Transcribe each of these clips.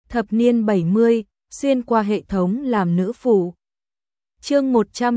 Thập niên 70, xuyên qua hệ thống làm nữ phụ. Chương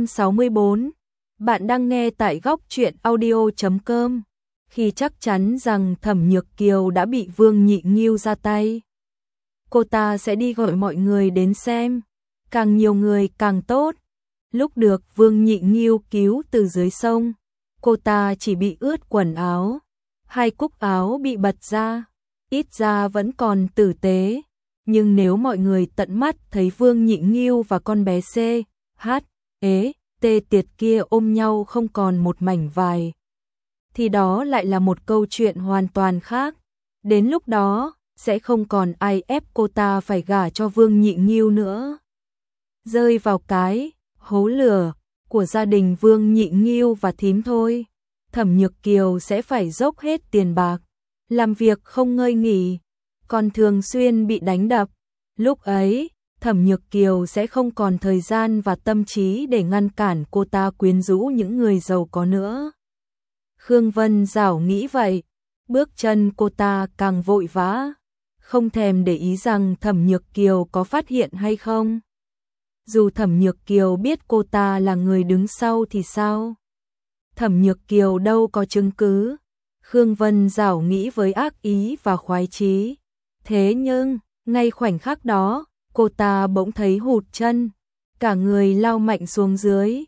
164. Bạn đang nghe tại góc truyện audio.com. Khi chắc chắn rằng Thẩm Nhược Kiều đã bị Vương Nhị Nghiêu ra tay, cô ta sẽ đi gọi mọi người đến xem, càng nhiều người càng tốt. Lúc được Vương Nhị Nghiêu cứu từ dưới sông, cô ta chỉ bị ướt quần áo, hai cúc áo bị bật ra, ít ra vẫn còn tử tế. Nhưng nếu mọi người tận mắt thấy Vương Nhị Nghiêu và con bé C, H, ế, T tiệt kia ôm nhau không còn một mảnh vải, thì đó lại là một câu chuyện hoàn toàn khác. Đến lúc đó, sẽ không còn ai ép cô ta phải gả cho Vương Nhị Nghiêu nữa. Rơi vào cái hố lửa của gia đình Vương Nhị Nghiêu và thím thôi, Thẩm Nhược Kiều sẽ phải dốc hết tiền bạc, làm việc không ngơi nghỉ, còn thường xuyên bị đánh đập. Lúc ấy, Thẩm Nhược Kiều sẽ không còn thời gian và tâm trí để ngăn cản cô ta quyến rũ những người giàu có nữa. Khương Vân Dảo nghĩ vậy, bước chân cô ta càng vội vã, không thèm để ý rằng Thẩm Nhược Kiều có phát hiện hay không. Dù Thẩm Nhược Kiều biết cô ta là người đứng sau thì sao? Thẩm Nhược Kiều đâu có chứng cứ. Khương Vân Dảo nghĩ với ác ý và khoái chí. Thế nhưng, ngay khoảnh khắc đó, cô ta bỗng thấy hụt chân, cả người lao mạnh xuống dưới.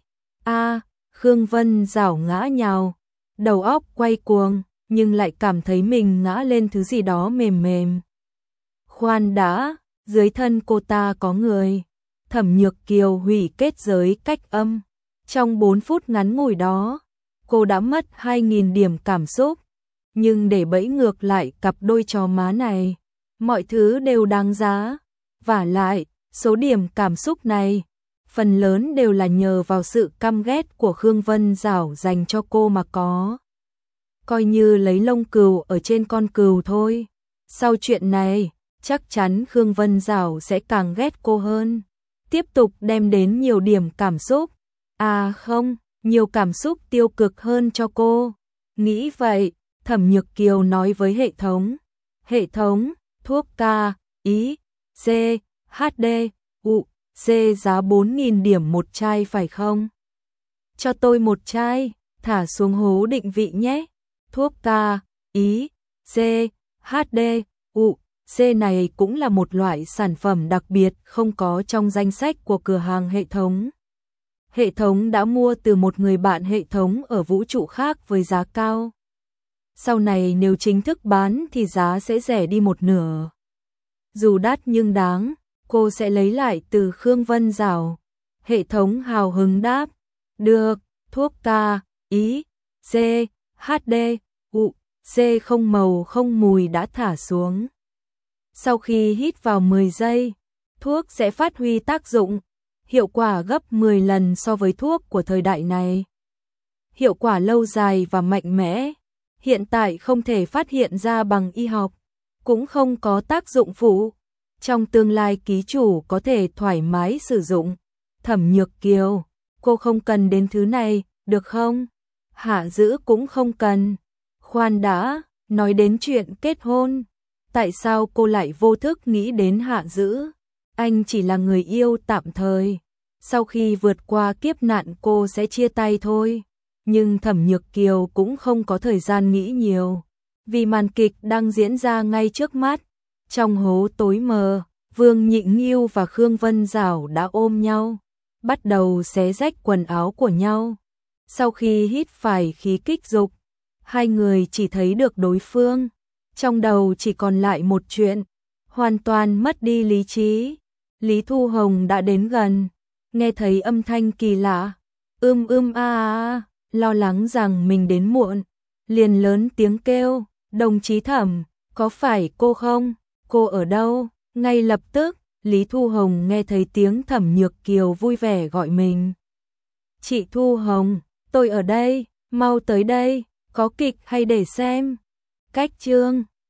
Khương Vân Dảo ngã nhào, đầu óc quay cuồng, nhưng lại cảm thấy mình ngã lên thứ gì đó mềm mềm. Khoan đã, dưới thân cô ta có người. Thẩm Nhược Kiều hủy kết giới cách âm. Trong 4 phút ngắn ngủi đó, cô đã mất 2.000 điểm cảm xúc. Nhưng để bẫy ngược lại cặp đôi chó má này, mọi thứ đều đáng giá. Vả lại, số điểm cảm xúc này, phần lớn đều là nhờ vào sự căm ghét của Khương Vân Dảo dành cho cô mà có. Coi như lấy lông cừu ở trên con cừu thôi. Sau chuyện này, chắc chắn Khương Vân Dảo sẽ càng ghét cô hơn. Tiếp tục đem đến nhiều điểm cảm xúc. Không, nhiều cảm xúc tiêu cực hơn cho cô. Nghĩ vậy, Thẩm Nhược Kiều nói với hệ thống. Hệ thống, thuốc K, I, C, HD, U, C giá 4.000 điểm một chai phải không? Cho tôi một chai, thả xuống hố định vị nhé. Thuốc K, I, C, HD, U, C này cũng là một loại sản phẩm đặc biệt không có trong danh sách của cửa hàng hệ thống. Hệ thống đã mua từ một người bạn hệ thống ở vũ trụ khác với giá cao. Sau này nếu chính thức bán thì giá sẽ rẻ đi một nửa. Dù đắt nhưng đáng, cô sẽ lấy lại từ Khương Vân Dảo. Hệ thống hào hứng đáp. Được, thuốc K, I, C, HD, U, C không màu không mùi đã thả xuống. Sau khi hít vào 10 giây, thuốc sẽ phát huy tác dụng, hiệu quả gấp 10 lần so với thuốc của thời đại này. Hiệu quả lâu dài và mạnh mẽ, hiện tại không thể phát hiện ra bằng y học, cũng không có tác dụng phụ. Trong tương lai ký chủ có thể thoải mái sử dụng. Thẩm Nhược Kiều, cô không cần đến thứ này, được không? Hạ Dữ cũng không cần. Khoan đã, nói đến chuyện kết hôn. Tại sao cô lại vô thức nghĩ đến Hạ Dữ? Anh chỉ là người yêu tạm thời. Sau khi vượt qua kiếp nạn cô sẽ chia tay thôi. Nhưng Thẩm Nhược Kiều cũng không có thời gian nghĩ nhiều. Vì màn kịch đang diễn ra ngay trước mắt. Trong hố tối mờ, Vương Nhị Nghiêu và Khương Vân Dảo đã ôm nhau, bắt đầu xé rách quần áo của nhau. Sau khi hít phải khí kích dục, hai người chỉ thấy được đối phương. Trong đầu chỉ còn lại một chuyện, hoàn toàn mất đi lý trí. Lý Thu Hồng đã đến gần, nghe thấy âm thanh kỳ lạ, lo lắng rằng mình đến muộn, liền lớn tiếng kêu, đồng chí Thẩm, có phải cô không? Cô ở đâu? Ngay lập tức, Lý Thu Hồng nghe thấy tiếng Thẩm Nhược Kiều vui vẻ gọi mình. Chị Thu Hồng, tôi ở đây, mau tới đây, có kịch hay để xem? Cách chương